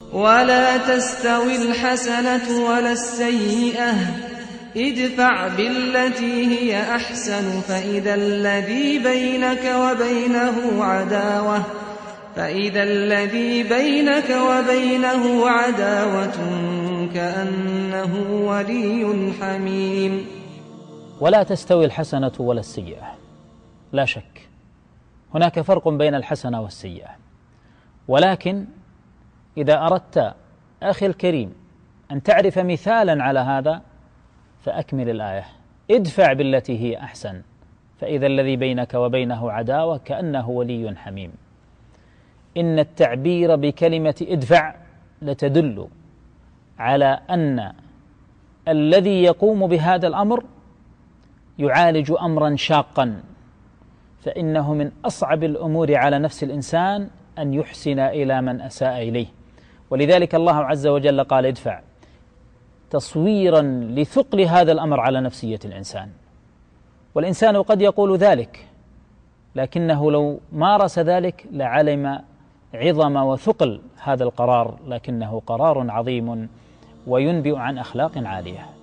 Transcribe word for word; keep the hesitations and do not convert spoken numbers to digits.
ولا تستوي الحسنة ولا السيئة ادفع بالتي هي أحسن فإذا الذي بينك وبينه عداوة فإذا الذي بينك وبينه عداوة كأنه ولي حميم. ولا تستوي الحسنة ولا السيئة، لا شك هناك فرق بين الحسنة والسيئة، ولكن إذا أردت أخي الكريم أن تعرف مثالا على هذا فأكمل الآية: ادفع بالتي هي أحسن فإذا الذي بينك وبينه عداوة كأنه ولي حميم. إن التعبير بكلمة ادفع لتدل على أن الذي يقوم بهذا الأمر يعالج أمرا شاقا، فإنه من أصعب الأمور على نفس الإنسان أن يحسن إلى من أساء إليه، ولذلك الله عز وجل قال ادفع تصويرا لثقل هذا الأمر على نفسية الإنسان. والإنسان قد يقول ذلك، لكنه لو مارس ذلك لعلم عظم وثقل هذا القرار، لكنه قرار عظيم وينبئ عن أخلاق عالية.